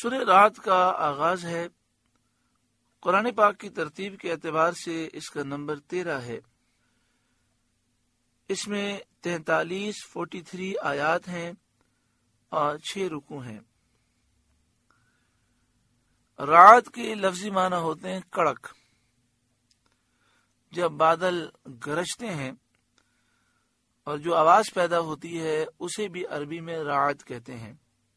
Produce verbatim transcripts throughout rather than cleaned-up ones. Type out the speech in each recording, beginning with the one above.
سورہ رعد کا آغاز ہے۔ قرآن پاک کی ترتیب کے اعتبار سے اس کا نمبر تیرہ ہے۔ اس میں تینتالیس فورٹی تھری آیات ہیں اور چھ رکوع ہیں۔ رعد کے لفظی معنی ہوتے ہیں کڑک۔ جب بادل گرجتے ہیں اور جو آواز پیدا ہوتی ہے اسے بھی عربی میں رعد کہتے ہیں۔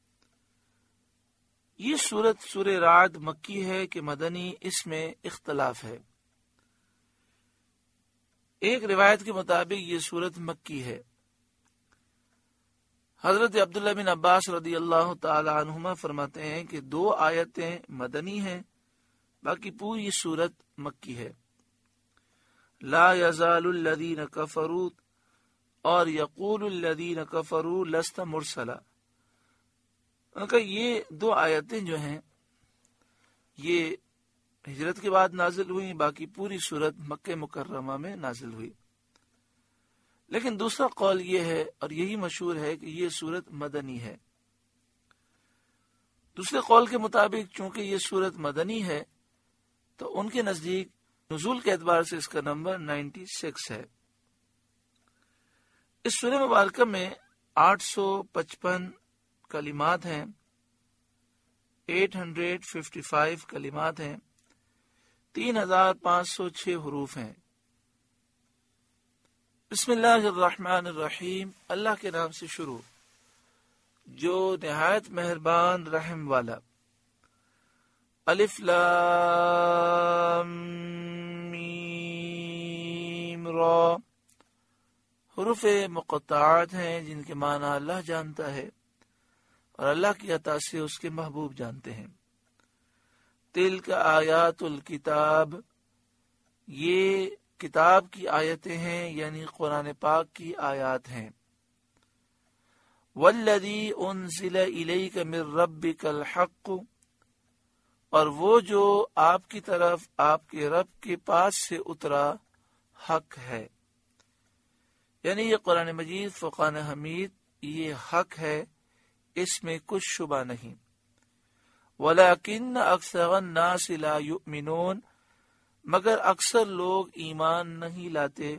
یہ سورت سورہ رعد مکی ہے کہ مدنی، اس میں اختلاف ہے۔ ایک روایت کے مطابق یہ سورت مکی ہے۔ حضرت عبداللہ بن عباس رضی اللہ تعالی عنہما فرماتے ہیں کہ دو آیتیں مدنی ہیں، باقی پوری سورت مکی ہے۔ لا یزال الذین کفروا اور یقول الذین کفروا لست مرسلا، ان کا یہ دو آیتیں جو ہیں یہ ہجرت کے بعد نازل ہوئی، باقی پوری سورت مکہ مکرمہ میں نازل ہوئی۔ لیکن دوسرا قول یہ ہے اور یہی مشہور ہے کہ یہ سورت مدنی ہے۔ دوسرے قول کے مطابق چونکہ یہ سورت مدنی ہے تو ان کے نزدیک نزول کے اعتبار سے اس کا نمبر نائنٹی سکس ہے۔ اس سورہ مبارکہ میں آٹھ سو پچپن کلمات ہیں، آٹھ سو پچپن کلمات ہیں، تین ہزار پانچ سو چھ حروف ہیں۔ بسم اللہ الرحمن الرحیم، اللہ کے نام سے شروع جو نہایت مہربان رحم والا۔ الف لام میم را، حروف مقطعات ہیں جن کے معنی اللہ جانتا ہے اور اللہ کی عطا سے اس کے محبوب جانتے ہیں۔ تلک آیات الکتاب، یہ کتاب کی آیتیں ہیں یعنی قرآن پاک کی آیات ہیں۔ والذی انزل الیک من ربک الحق، اور وہ جو آپ کی طرف آپ کے رب کے پاس سے اترا حق ہے، یعنی یہ قرآن مجید فرقان حمید یہ حق ہے، اس میں کچھ شبہ نہیں۔ وَلَكِنَّ أَكْثَرَ النَّاسِ لَا يُؤْمِنُونَ، مگر اکثر لوگ ایمان نہیں لاتے،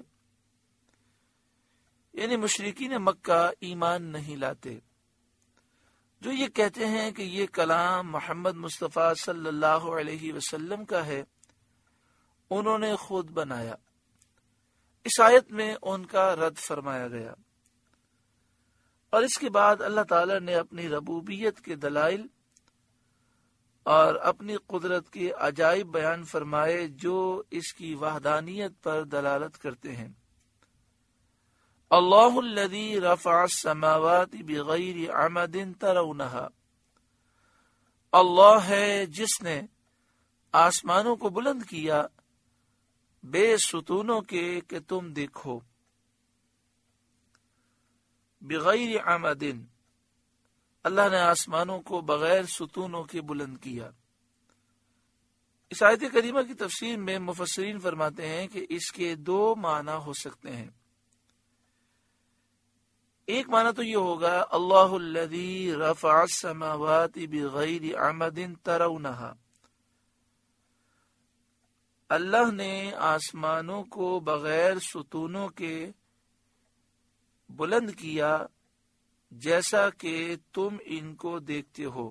یعنی مشرکین مکہ ایمان نہیں لاتے، جو یہ کہتے ہیں کہ یہ کلام محمد مصطفیٰ صلی اللہ علیہ وسلم کا ہے، انہوں نے خود بنایا۔ اس آیت میں ان کا رد فرمایا گیا، اور اس کے بعد اللہ تعالی نے اپنی ربوبیت کے دلائل اور اپنی قدرت کے عجائب بیان فرمائے جو اس کی وحدانیت پر دلالت کرتے ہیں۔ اللہ الذی رفع السماوات بغیر عمد ترونہا، اللہ ہے جس نے آسمانوں کو بلند کیا بے ستونوں کے کہ تم دیکھو۔ بغیر عمد، اللہ نے آسمانوں کو بغیر ستونوں کے بلند کیا۔ اس آیت کریمہ کی تفسیر میں مفسرین فرماتے ہیں کہ اس کے دو معنی ہو سکتے ہیں۔ ایک معنی تو یہ ہوگا اللہ الذی رفع السماوات بغیر عمد ترونہا، اللہ نے آسمانوں کو بغیر ستونوں کے بلند کیا جیسا کہ تم ان کو دیکھتے ہو،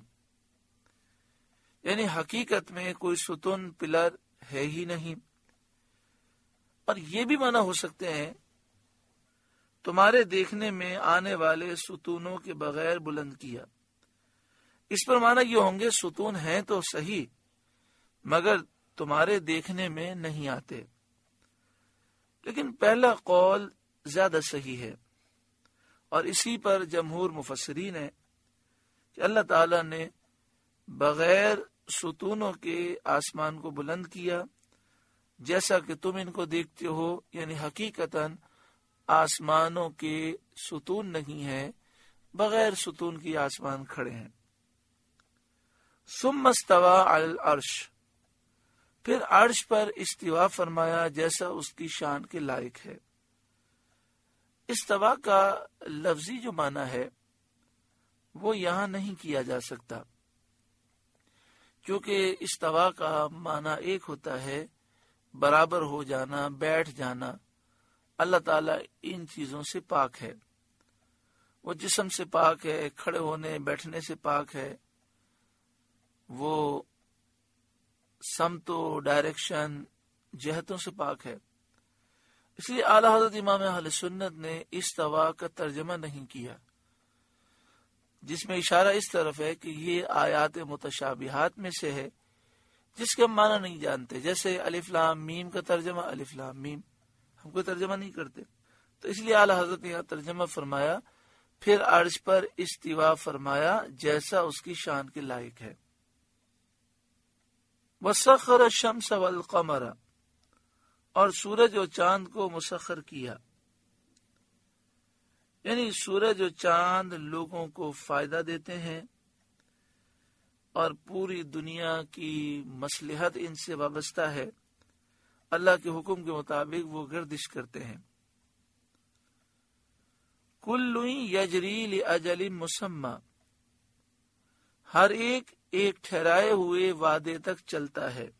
یعنی حقیقت میں کوئی ستون پلر ہے ہی نہیں۔ اور یہ بھی معنی ہو سکتے ہیں تمہارے دیکھنے میں آنے والے ستونوں کے بغیر بلند کیا۔ اس پر معنی یہ ہوں گے ستون ہیں تو صحیح مگر تمہارے دیکھنے میں نہیں آتے، لیکن پہلا قول زیادہ صحیح ہے، اور اسی پر جمہور مفسرین ہے کہ اللہ تعالی نے بغیر ستونوں کے آسمان کو بلند کیا جیسا کہ تم ان کو دیکھتے ہو، یعنی حقیقتاً آسمانوں کے ستون نہیں ہے، بغیر ستون کی آسمان کھڑے ہیں۔ ثم استوى علی العرش، پھر عرش پر استوا فرمایا جیسا اس کی شان کے لائق ہے۔ استوا کا لفظی جو معنی ہے وہ یہاں نہیں کیا جا سکتا، کیونکہ استوا کا معنی ایک ہوتا ہے برابر ہو جانا، بیٹھ جانا۔ اللہ تعالیٰ ان چیزوں سے پاک ہے، وہ جسم سے پاک ہے، کھڑے ہونے بیٹھنے سے پاک ہے، وہ سمت و ڈائریکشن جہتوں سے پاک ہے۔ اس لیے اعلی حضرت امام اہل سنت نے استوا کا ترجمہ نہیں کیا، جس میں اشارہ اس طرف ہے کہ یہ آیات متشابہات میں سے ہے جس کے ہم معنی نہیں جانتے، جیسے الف لام میم کا ترجمہ الف لام میم، ہم کوئی ترجمہ نہیں کرتے، تو اس لیے اعلی حضرت نے یہاں ترجمہ فرمایا، پھر عرش پر استوا فرمایا جیسا اس کی شان کے لائق ہے۔ وَسَخَّرَ الشَّمْسَ وَالْقَمَرَ، اور سورج و چاند کو مسخر کیا، یعنی سورج و چاند لوگوں کو فائدہ دیتے ہیں اور پوری دنیا کی مصلحت ان سے وابستہ ہے، اللہ کے حکم کے مطابق وہ گردش کرتے ہیں۔ کل یجری لاجل مسمى، ہر ایک ایک ٹھہرائے ہوئے وعدے تک چلتا ہے،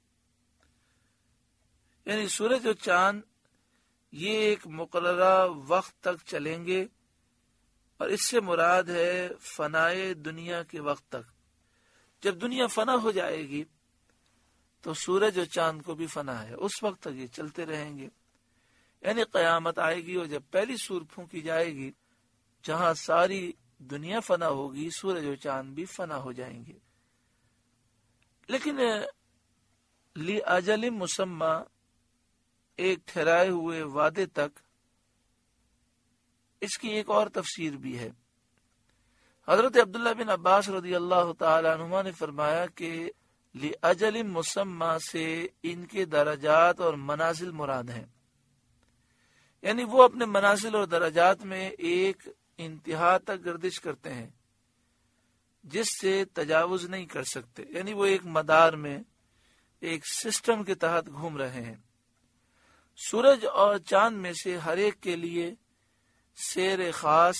یعنی سورج و چاند یہ ایک مقررہ وقت تک چلیں گے، اور اس سے مراد ہے فنائے دنیا کے وقت تک۔ جب دنیا فنا ہو جائے گی تو سورج و چاند کو بھی فنا ہے، اس وقت تک یہ چلتے رہیں گے، یعنی قیامت آئے گی اور جب پہلی سور پھونکی جائے گی، جہاں ساری دنیا فنا ہوگی، سورج و چاند بھی فنا ہو جائیں گے۔ لیکن لِأَجَلٍ مُسَمَّى، ایک ٹھہرائے ہوئے وعدے تک، اس کی ایک اور تفسیر بھی ہے۔ حضرت عبداللہ بن عباس رضی اللہ تعالی عنہما نے فرمایا کہ لِأَجَلٍ مُسَمَّى سے ان کے درجات اور منازل مراد ہیں، یعنی وہ اپنے منازل اور درجات میں ایک انتہا تک گردش کرتے ہیں جس سے تجاوز نہیں کر سکتے، یعنی وہ ایک مدار میں ایک سسٹم کے تحت گھوم رہے ہیں۔ سورج اور چاند میں سے ہر ایک کے لیے سیر خاص،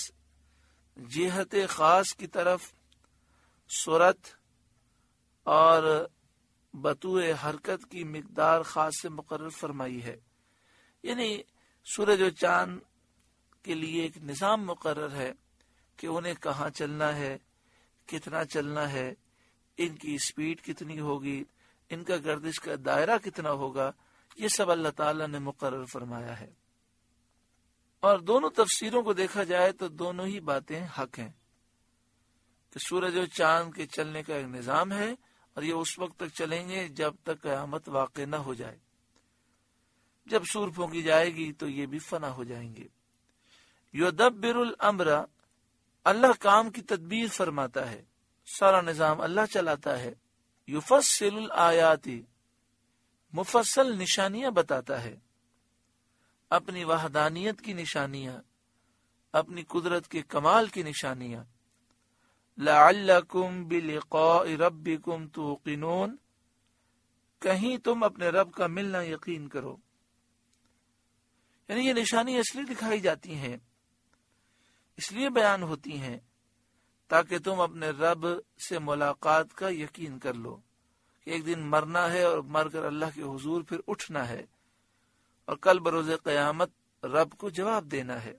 جہت خاص کی طرف، سرعت اور بطوع حرکت کی مقدار خاص سے مقرر فرمائی ہے، یعنی سورج و چاند کے لیے ایک نظام مقرر ہے کہ انہیں کہاں چلنا ہے، کتنا چلنا ہے، ان کی سپیڈ کتنی ہوگی، ان کا گردش کا دائرہ کتنا ہوگا، یہ سب اللہ تعالیٰ نے مقرر فرمایا ہے۔ اور دونوں تفسیروں کو دیکھا جائے تو دونوں ہی باتیں حق ہیں کہ سورج و چاند کے چلنے کا ایک نظام ہے، اور یہ اس وقت تک چلیں گے جب تک قیامت واقع نہ ہو جائے۔ جب سور پھونکی جائے گی تو یہ بھی فنا ہو جائیں گے۔ یدبر الامر، اللہ کام کی تدبیر فرماتا ہے، سارا نظام اللہ چلاتا ہے۔ یفصل الآیات، مفصل نشانیاں بتاتا ہے، اپنی وحدانیت کی نشانیاں، اپنی قدرت کے کمال کی نشانیاں۔ لعلکم بلقاء ربکم توقنون، کہیں تم اپنے رب کا ملنا یقین کرو، یعنی یہ نشانی اس لیے دکھائی جاتی ہیں، اس لیے بیان ہوتی ہیں تاکہ تم اپنے رب سے ملاقات کا یقین کر لو کہ ایک دن مرنا ہے اور مر کر اللہ کے حضور پھر اٹھنا ہے، اور کل بروز قیامت رب کو جواب دینا ہے۔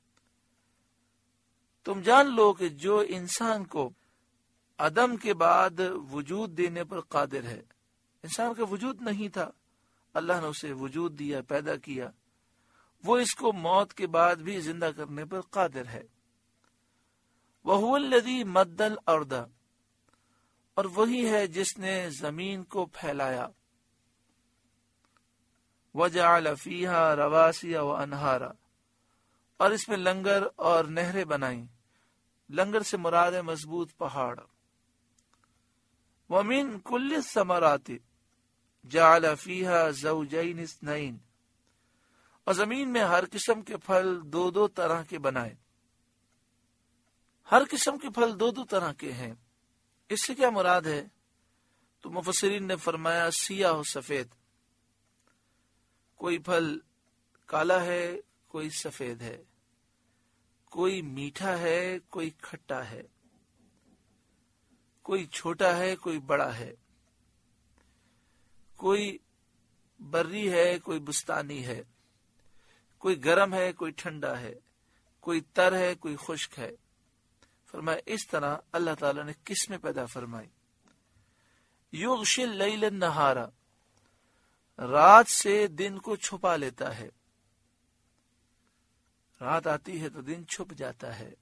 تم جان لو کہ جو انسان کو عدم کے بعد وجود دینے پر قادر ہے، انسان کا وجود نہیں تھا، اللہ نے اسے وجود دیا، پیدا کیا، وہ اس کو موت کے بعد بھی زندہ کرنے پر قادر ہے۔ وَهُوَ الَّذِي مَدَّ الْأَرْضَ، اور وہی ہے جس نے زمین کو پھیلایا، وَجَعَلَ فِيهَا رَوَاسِيَ وَأَنْهَارًا، اور اس میں لنگر اور نہریں بنائیں، لنگر سے مراد ہے مضبوط پہاڑ۔ وَمِن كُلِّ الثَّمَرَاتِ جَعَلَ فِيهَا زَوْجَيْنِ اثْنَيْنِ، اور زمین میں ہر قسم کے پھل دو دو طرح کے بنائے، ہر قسم کے پھل دو دو طرح کے ہیں۔ اس سے کیا مراد ہے؟ تو مفسرین نے فرمایا سیاہ و سفید، کوئی پھل کالا ہے، کوئی سفید ہے، کوئی میٹھا ہے، کوئی کھٹا ہے، کوئی چھوٹا ہے، کوئی بڑا ہے۔ کوئی بری ہے، کوئی بستانی ہے، کوئی گرم ہے، کوئی ٹھنڈا ہے، کوئی تر ہے، کوئی خشک ہے۔ فرمایا اس طرح اللہ تعالیٰ نے قسمیں پیدا فرمائی۔ یغشی اللیل النہار، رات سے دن کو چھپا لیتا ہے، رات آتی ہے تو دن چھپ جاتا ہے۔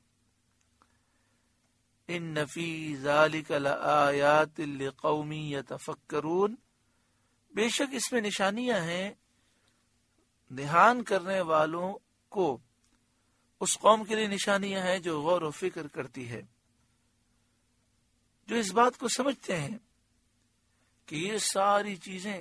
ان فی ذلک لآیات لقوم یتفکرون، بے شک اس میں نشانیاں ہیں دھیان کرنے والوں کو، اس قوم کے لیے نشانیاں ہیں جو غور و فکر کرتی ہے، جو اس بات کو سمجھتے ہیں کہ یہ ساری چیزیں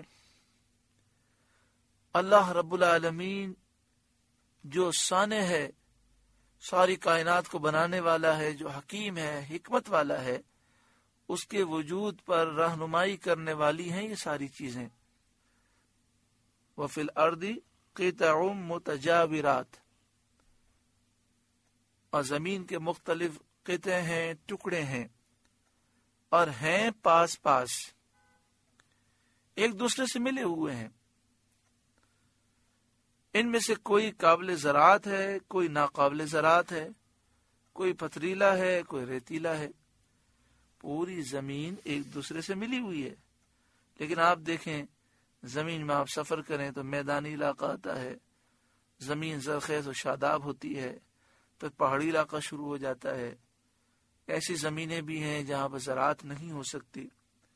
اللہ رب العالمین جو صانع ہے، ساری کائنات کو بنانے والا ہے، جو حکیم ہے، حکمت والا ہے، اس کے وجود پر رہنمائی کرنے والی ہیں یہ ساری چیزیں۔ وَفِي الْأَرْضِ قِطَعٌ مُتَجَاوِرَاتٌ، اور زمین کے مختلف قطعے ہیں، ٹکڑے ہیں، اور ہیں پاس پاس، ایک دوسرے سے ملے ہوئے ہیں۔ ان میں سے کوئی قابل زراعت ہے، کوئی ناقابل زراعت ہے، کوئی پتھریلا ہے، کوئی ریتیلا ہے۔ پوری زمین ایک دوسرے سے ملی ہوئی ہے، لیکن آپ دیکھیں زمین میں آپ سفر کریں تو میدانی علاقہ آتا ہے، زمین زرخیز و شاداب ہوتی ہے، پھر پہاڑی علاقہ شروع ہو جاتا ہے، ایسی زمینیں بھی ہیں جہاں پر زراعت نہیں ہو سکتی۔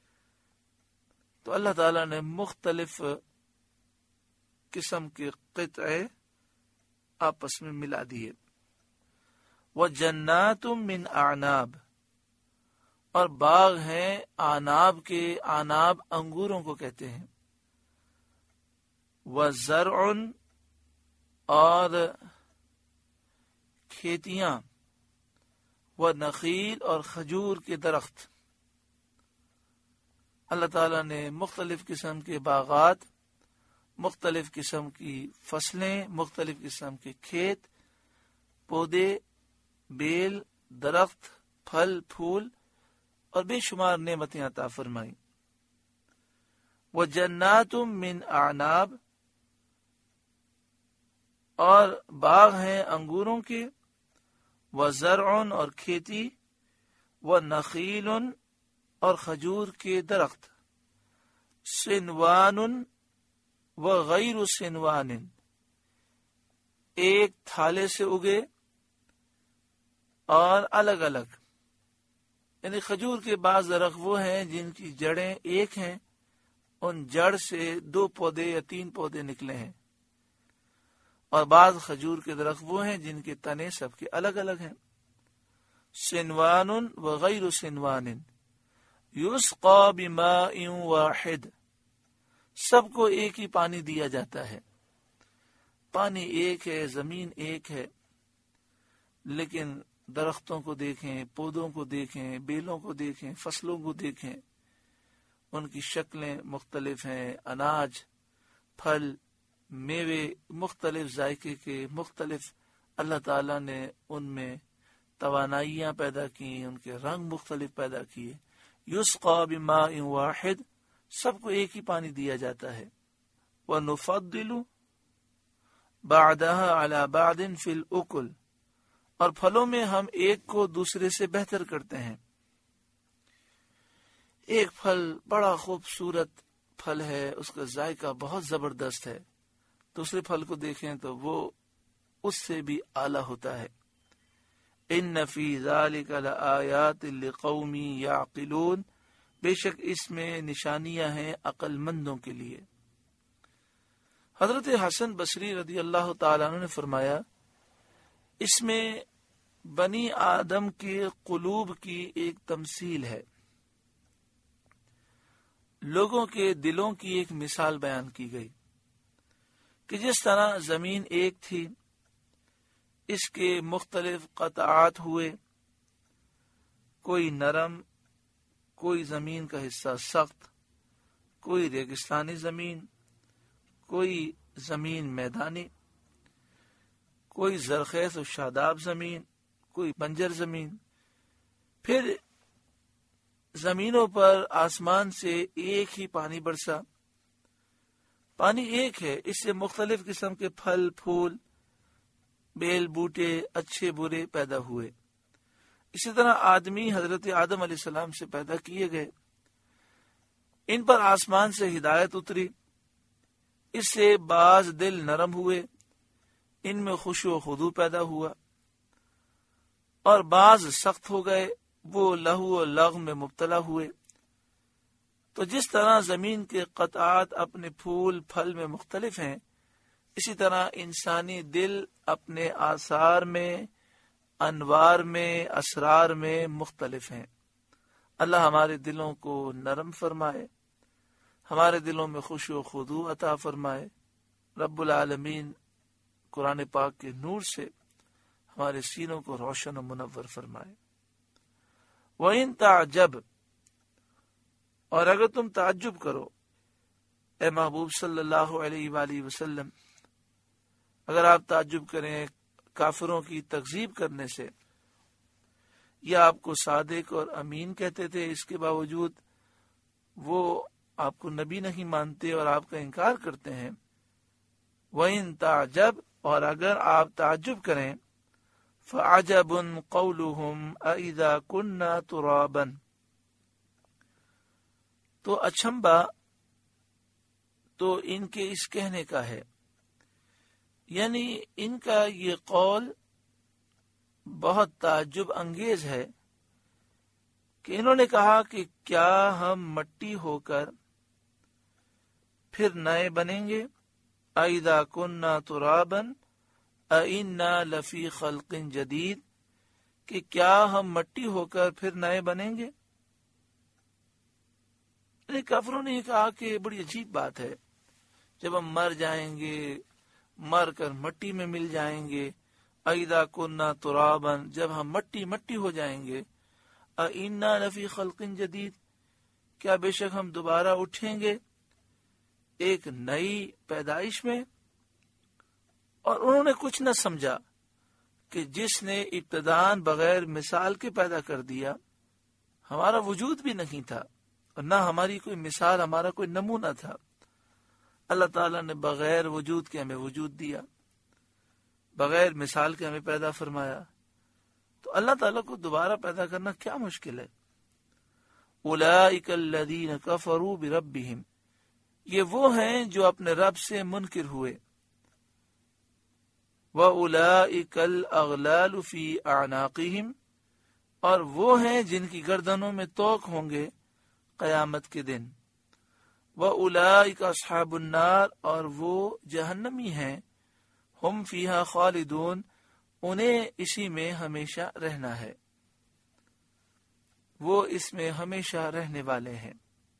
تو اللہ تعالیٰ نے مختلف قسم کے قطعے آپس میں ملا دیے۔ وَجَنَّاتٌ مِّنْ أَعْنَابٍ، اور باغ ہیں آناب کے، آناب انگوروں کو کہتے ہیں۔ وَزَرْعٌ، اور کھیتیاں، وَنَخِيلٌ، اور کھجور کے درخت۔ اللہ تعالیٰ نے مختلف قسم کے باغات، مختلف قسم کی فصلیں، مختلف قسم کے کھیت، پودے، بیل، درخت، پھل پھول اور بے شمار نعمتیں عطا فرمائیں۔ وَجَنَّاتٌ مِّنْ أَعْنَابٍ، اور باغ ہیں انگوروں کے، وَزَرْعٌ، اور کھیتی، وَنَخِيلٌ، اور کھجور کے درخت، صِنْوَانٌ وَغَيْرُ صِنْوَانٍ، ایک تھالے سے اگے اور الگ الگ، یعنی کھجور کے بعض درخت وہ ہیں جن کی جڑیں ایک ہیں، ان جڑ سے دو پودے یا تین پودے نکلے ہیں، اور بعض کھجور کے درخت وہ ہیں جن کے تنے سب کے الگ الگ ہیں۔ صِنْوَانٌ وَغَيْرُ صِنْوَانٍ یُسْقَى بِمَاءٍ وَاحِدٍ، سب کو ایک ہی پانی دیا جاتا ہے، پانی ایک ہے، زمین ایک ہے، لیکن درختوں کو دیکھیں، پودوں کو دیکھیں، بیلوں کو دیکھیں، فصلوں کو دیکھیں، ان کی شکلیں مختلف ہیں، اناج، پھل، میوے مختلف ذائقے کے، مختلف اللہ تعالیٰ نے ان میں توانائیاں پیدا کی، ان کے رنگ مختلف پیدا کیے۔ یسقى بماء واحد، سب کو ایک ہی پانی دیا جاتا ہے۔ وَنُفَضِّلُ بَعْدَهَا عَلَى بَعْدٍ فِي الْأُكُلِ، اور پھلوں میں ہم ایک کو دوسرے سے بہتر کرتے ہیں۔ ایک پھل بڑا خوبصورت پھل ہے، اس کا ذائقہ بہت زبردست ہے، دوسرے پھل کو دیکھیں تو وہ اس سے بھی اعلیٰ ہوتا ہے۔ ان فی ذلک لآیات لقوم یعقلون، بے شک اس میں نشانیاں ہیں عقل مندوں کے لیے۔ حضرت حسن بصری رضی اللہ تعالیٰ عنہ نے فرمایا، اس میں بنی آدم کے قلوب کی ایک تمثیل ہے، لوگوں کے دلوں کی ایک مثال بیان کی گئی کہ جس طرح زمین ایک تھی، اس کے مختلف قطعات ہوئے، کوئی نرم، کوئی زمین کا حصہ سخت، کوئی ریگستانی زمین، کوئی زمین میدانی، کوئی زرخیز و شاداب زمین، کوئی بنجر زمین۔ پھر زمینوں پر آسمان سے ایک ہی پانی برسا، پانی ایک ہے، اس سے مختلف قسم کے پھل پھول، بیل بوٹے، اچھے برے پیدا ہوئے۔ اسی طرح آدمی حضرت آدم علیہ السلام سے پیدا کیے گئے، ان پر آسمان سے ہدایت اتری، اس سے بعض دل نرم ہوئے، ان میں خشوع و خضوع پیدا ہوا، اور بعض سخت ہو گئے، وہ لہو و لغو میں مبتلا ہوئے۔ تو جس طرح زمین کے قطعات اپنے پھول پھل میں مختلف ہیں، اسی طرح انسانی دل اپنے آثار میں، انوار میں، اسرار میں مختلف ہیں۔ اللہ ہمارے دلوں کو نرم فرمائے، ہمارے دلوں میں خشوع و خضوع عطا فرمائے۔ رب العالمین قرآن پاک کے نور سے ہمارے سینوں کو روشن و منور فرمائے۔ وَإِن تَعْجَبْ، اور اگر تم تعجب کرو اے محبوب صلی اللہ علیہ وآلہ وسلم، اگر آپ تعجب کریں کافروں کی تکذیب کرنے سے، یا آپ کو صادق اور امین کہتے تھے، اس کے باوجود وہ آپ کو نبی نہیں مانتے اور آپ کا انکار کرتے ہیں۔ وَإِن تَعْجَبْ، اور اگر آپ تعجب کریں، فَعَجَبٌ قَوْلُهُمْ أَإِذَا كُنَّا تُرَابًا، تو اچھمبا تو ان کے اس کہنے کا ہے، یعنی ان کا یہ قول بہت تعجب انگیز ہے کہ انہوں نے کہا کہ کیا ہم مٹی ہو کر پھر نئے بنیں گے؟ اَإِذَا كُنَّا تُرَابًا أَإِنَّا لَفِي خَلْقٍ جَدِيدٍ، کہ کیا ہم مٹی ہو کر پھر نئے بنیں گے؟ کافروں نے کہا کہ بڑی عجیب بات ہے، جب ہم مر جائیں گے، مر کر مٹی میں مل جائیں گے، اِذَا كُنَّا تُرَابًا، جب ہم مٹی مٹی ہو جائیں گے، اِنَّا لَفِي خَلْقٍ جَدِيدٍ، کیا بے شک ہم دوبارہ اٹھیں گے ایک نئی پیدائش میں؟ اور انہوں نے کچھ نہ سمجھا کہ جس نے ابتداءً بغیر مثال کے پیدا کر دیا، ہمارا وجود بھی نہیں تھا اور نہ ہماری کوئی مثال، ہمارا کوئی نمونہ تھا، اللہ تعالیٰ نے بغیر وجود کے ہمیں وجود دیا، بغیر مثال کے ہمیں پیدا فرمایا، تو اللہ تعالیٰ کو دوبارہ پیدا کرنا کیا مشکل ہے؟ اولئک الذین کفروا بربہم، یہ وہ ہیں جو اپنے رب سے منکر ہوئے، وَأُولَئِكَ الْأَغْلَالُ فِي أَعْنَاقِهِمْ، اور وہ ہیں جن کی گردنوں میں توق ہوں گے قیامت کے دن، وَأُولَئِكَ أَصْحَابُ النَّارِ، اور وہ جہنمی ہیں، ہم فیہا خالدون، انہیں اسی میں ہمیشہ رہنا ہے، وہ اس میں ہمیشہ رہنے والے ہیں۔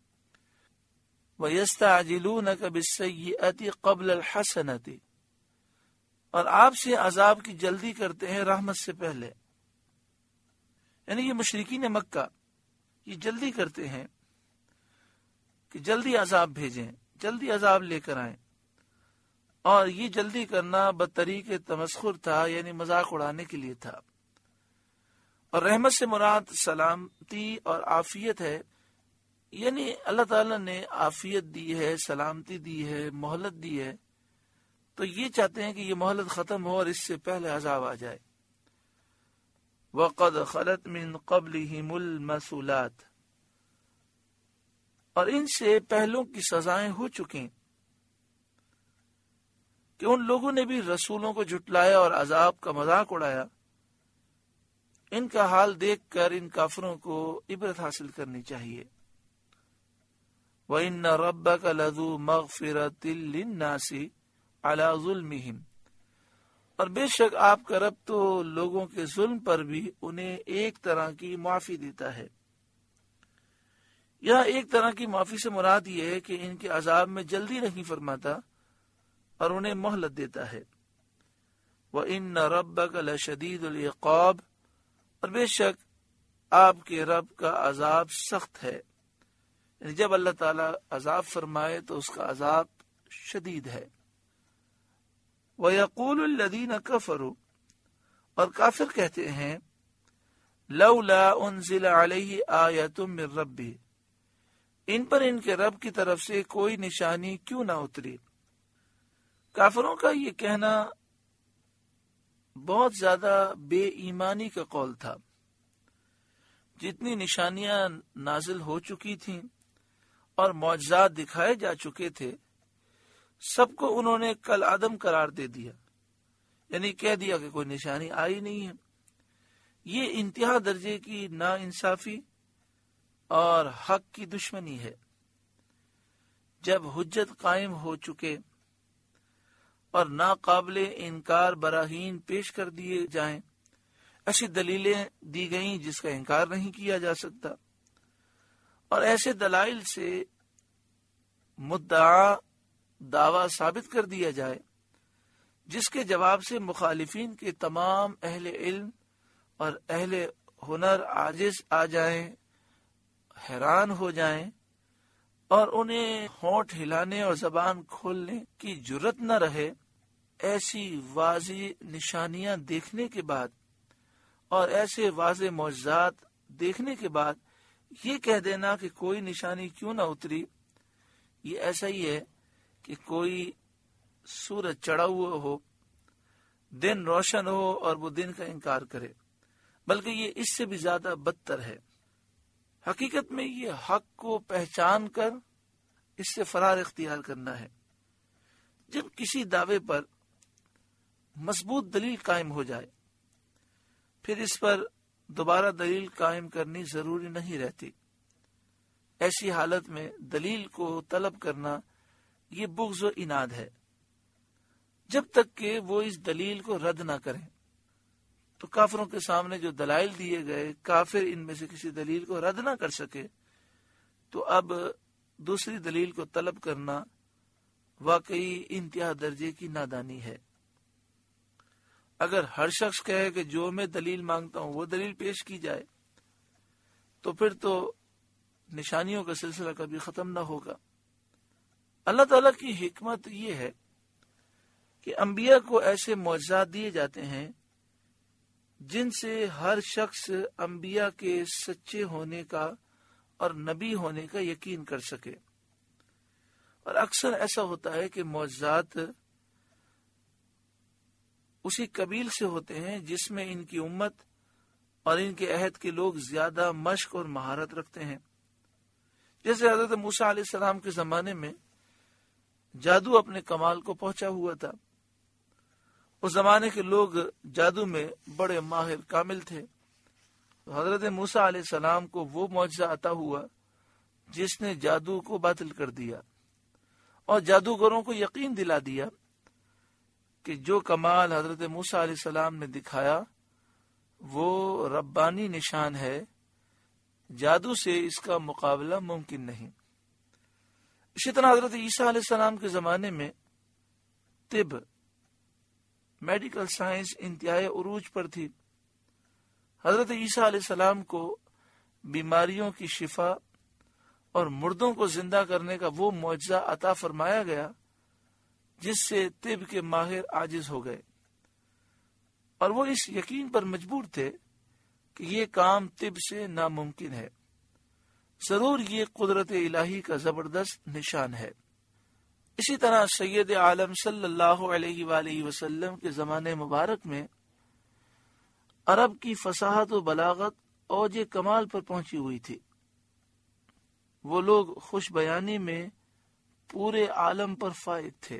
وَيَسْتَعْجِلُونَكَ بِالسَّيِّئَةِ قَبْلَ الْحَسَنَةِ، اور آپ سے عذاب کی جلدی کرتے ہیں رحمت سے پہلے، یعنی یہ مشرکین مکہ یہ جلدی کرتے ہیں کہ جلدی عذاب بھیجیں، جلدی عذاب لے کر آئیں، اور یہ جلدی کرنا بطریق تمسخر تھا، یعنی مذاق اڑانے کے لیے تھا۔ اور رحمت سے مراد سلامتی اور عافیت ہے، یعنی اللہ تعالیٰ نے عافیت دی ہے، سلامتی دی ہے، مہلت دی ہے، تو یہ چاہتے ہیں کہ یہ مہلت ختم ہو اور اس سے پہلے عذاب آ جائے۔ وَقَدْ خَلَتْ مِن قَبْلِهِمُ الْمَثُلَاتِ، اور ان سے پہلوں کی سزائیں ہو چکیں کہ ان لوگوں نے بھی رسولوں کو جھٹلایا اور عذاب کا مذاق اڑایا۔ ان کا حال دیکھ کر ان کافروں کو عبرت حاصل کرنی چاہیے۔ وَإِنَّ رَبَّكَ لَذُو مَغْفِرَةٍ لِلنَّاسِ عَلَى ظُلْمِهِمْ، اور بے شک آپ کا رب تو لوگوں کے ظلم پر بھی انہیں ایک طرح کی معافی دیتا ہے۔ یہاں ایک طرح کی معافی سے مراد یہ ہے کہ ان کے عذاب میں جلدی نہیں فرماتا اور انہیں مہلت دیتا ہے۔ وَإِنَّ رَبَّكَ لَشَدِيدُ الْعِقَابِ، اور بے شک آپ کے رب کا عذاب سخت ہے، یعنی جب اللہ تعالیٰ عذاب فرمائے تو اس کا عذاب شدید ہے۔ وَيَقُولُ الَّذِينَ كَفَرُوا، اور کافر کہتے ہیں، لَوْلَا أُنزِلَ عَلَيْهِ آیَةٌ مِّن رَّبِّهِ، ان پر ان کے رب کی طرف سے کوئی نشانی کیوں نہ اتری۔ کافروں کا یہ کہنا بہت زیادہ بے ایمانی کا قول تھا. جتنی نشانیاں نازل ہو چکی تھیں اور معجزات دکھائے جا چکے تھے، سب کو انہوں نے کل عدم قرار دے دیا، یعنی کہہ دیا کہ کوئی نشانی آئی نہیں ہے. یہ انتہا درجے کی نا انصافی اور حق کی دشمنی ہے. جب حجت قائم ہو چکے اور ناقابل انکار براہین پیش کر دیے جائیں، ایسی دلیلیں دی گئیں جس کا انکار نہیں کیا جا سکتا، اور ایسے دلائل سے مدعا دعویٰ ثابت کر دیا جائے جس کے جواب سے مخالفین کے تمام اہل علم اور اہل ہنر عاجز آ جائیں، حیران ہو جائیں، اور انہیں ہونٹ ہلانے اور زبان کھولنے کی جرت نہ رہے. ایسی واضح نشانیاں دیکھنے کے بعد اور ایسے واضح معجزات دیکھنے کے بعد یہ کہہ دینا کہ کوئی نشانی کیوں نہ اتری، یہ ایسا ہی ہے کہ کوئی سورج چڑھا ہوا ہو، دن روشن ہو اور وہ دن کا انکار کرے، بلکہ یہ اس سے بھی زیادہ بدتر ہے. حقیقت میں یہ حق کو پہچان کر اس سے فرار اختیار کرنا ہے. جب کسی دعوے پر مضبوط دلیل قائم ہو جائے، پھر اس پر دوبارہ دلیل قائم کرنی ضروری نہیں رہتی. ایسی حالت میں دلیل کو طلب کرنا یہ بغض و عناد ہے. جب تک کہ وہ اس دلیل کو رد نہ کریں. تو کافروں کے سامنے جو دلائل دیے گئے، کافر ان میں سے کسی دلیل کو رد نہ کر سکے، تو اب دوسری دلیل کو طلب کرنا واقعی انتہا درجے کی نادانی ہے. اگر ہر شخص کہے کہ جو میں دلیل مانگتا ہوں وہ دلیل پیش کی جائے، تو پھر تو نشانیوں کا سلسلہ کبھی ختم نہ ہوگا. اللہ تعالیٰ کی حکمت یہ ہے کہ انبیاء کو ایسے معجزات دیے جاتے ہیں جن سے ہر شخص انبیاء کے سچے ہونے کا اور نبی ہونے کا یقین کر سکے. اور اکثر ایسا ہوتا ہے کہ معجزات اسی قبیل سے ہوتے ہیں جس میں ان کی امت اور ان کے عہد کے لوگ زیادہ مشق اور مہارت رکھتے ہیں. جیسے حضرت موسیٰ علیہ السلام کے زمانے میں جادو اپنے کمال کو پہنچا ہوا تھا. اس زمانے کے لوگ جادو میں بڑے ماہر کامل تھے. حضرت موسیٰ علیہ السلام کو وہ معجزہ عطا ہوا جس نے جادو کو باطل کر دیا اور جادوگروں کو یقین دلا دیا کہ جو کمال حضرت موسیٰ علیہ السلام نے دکھایا وہ ربانی نشان ہے، جادو سے اس کا مقابلہ ممکن نہیں. اسی طرح حضرت عیسیٰ علیہ السلام کے زمانے میں طب، میڈیکل سائنس انتہائی عروج پر تھی. حضرت عیسیٰ علیہ السلام کو بیماریوں کی شفا اور مردوں کو زندہ کرنے کا وہ معجزہ عطا فرمایا گیا جس سے طب کے ماہر عاجز ہو گئے، اور وہ اس یقین پر مجبور تھے کہ یہ کام طب سے ناممکن ہے. ضرور یہ قدرت الہی کا زبردست نشان ہے. اسی طرح سید عالم صلی اللہ علیہ وآلہ وسلم کے زمانے مبارک میں عرب کی فصاحت و بلاغت اوج کمال پر پہنچی ہوئی تھی. وہ لوگ خوش بیانی میں پورے عالم پر فائق تھے.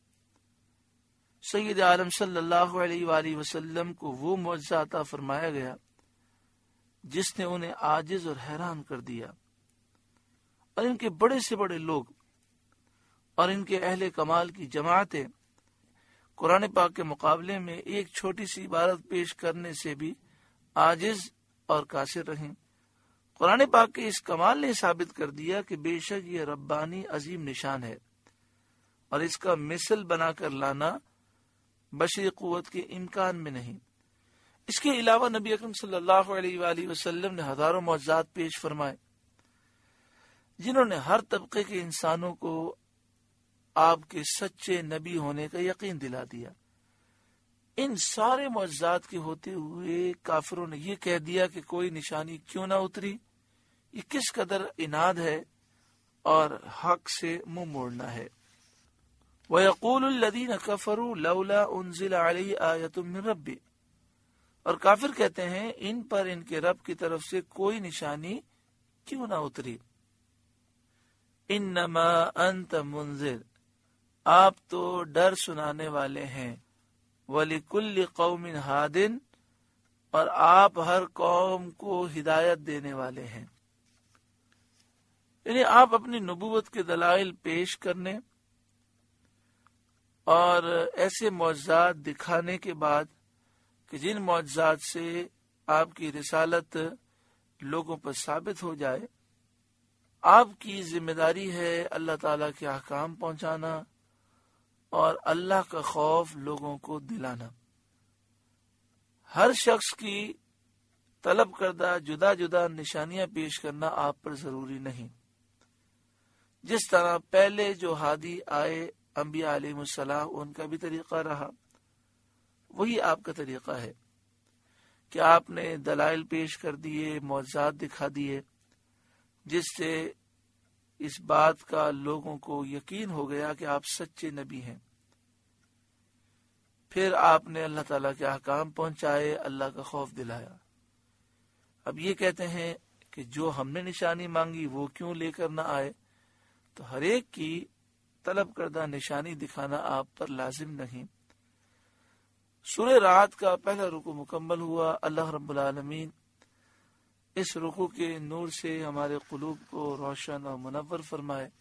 سید عالم صلی اللہ علیہ وآلہ وسلم کو وہ معجزہ عطا فرمایا گیا جس نے انہیں عاجز اور حیران کر دیا، اور ان کے بڑے سے بڑے لوگ اور ان کے اہل کمال کی جماعتیں قرآن پاک کے مقابلے میں ایک چھوٹی سی عبارت پیش کرنے سے بھی عاجز اور قاصر رہیں. قرآن پاک کے اس کمال نے ثابت کر دیا کہ بے شک یہ ربانی عظیم نشان ہے، اور اس کا مثل بنا کر لانا بشری قوت کے امکان میں نہیں. اس کے علاوہ نبی اکرم صلی اللہ علیہ وآلہ وسلم نے ہزاروں معجزات پیش فرمائے جنہوں نے ہر طبقے کے انسانوں کو آپ کے سچے نبی ہونے کا یقین دلا دیا. ان سارے معجزات کے ہوتے ہوئے کافروں نے یہ کہہ دیا کہ کوئی نشانی کیوں نہ اتری. یہ کس قدر عناد ہے اور حق سے منہ موڑنا ہے. وَيَقُولُ الَّذِينَ كَفَرُوا لَوْلَا أُنزِلَ عَلَيْهِ آيَةٌ مِّن رَبِّهِ، اور کافر کہتے ہیں ان پر ان کے رب کی طرف سے کوئی نشانی کیوں نہ اتری۔ انما انت منذر، آپ تو ڈر سنانے والے ہیں، وَلِكُلِّ قَوْمٍ هَادٍ، اور آپ ہر قوم کو ہدایت دینے والے ہیں۔ یعنی آپ اپنی نبوت کے دلائل پیش کرنے اور ایسے معجزات دکھانے کے بعد کہ جن معجزات سے آپ کی رسالت لوگوں پر ثابت ہو جائے، آپ کی ذمہ داری ہے اللہ تعالیٰ کے احکام پہنچانا اور اللہ کا خوف لوگوں کو دلانا۔ ہر شخص کی طلب کردہ جدا جدا نشانیاں پیش کرنا آپ پر ضروری نہیں۔ جس طرح پہلے جو ہادی آئے انبیاء علیہ السلام، ان کا بھی طریقہ رہا، وہی آپ کا طریقہ ہے کہ آپ نے دلائل پیش کر دیے، معجزات دکھا دیے، جس سے اس بات کا لوگوں کو یقین ہو گیا کہ آپ سچے نبی ہیں۔ پھر آپ نے اللہ تعالیٰ کے احکام پہنچائے، اللہ کا خوف دلایا۔ اب یہ کہتے ہیں کہ جو ہم نے نشانی مانگی وہ کیوں لے کر نہ آئے؟ تو ہر ایک کی طلب کردہ نشانی دکھانا آپ پر لازم نہیں۔ سورہ رعد کا پہلا رکوع مکمل ہوا۔ اللہ رب العالمین اس رکوع کے نور سے ہمارے قلوب کو روشن اور منور فرمائے۔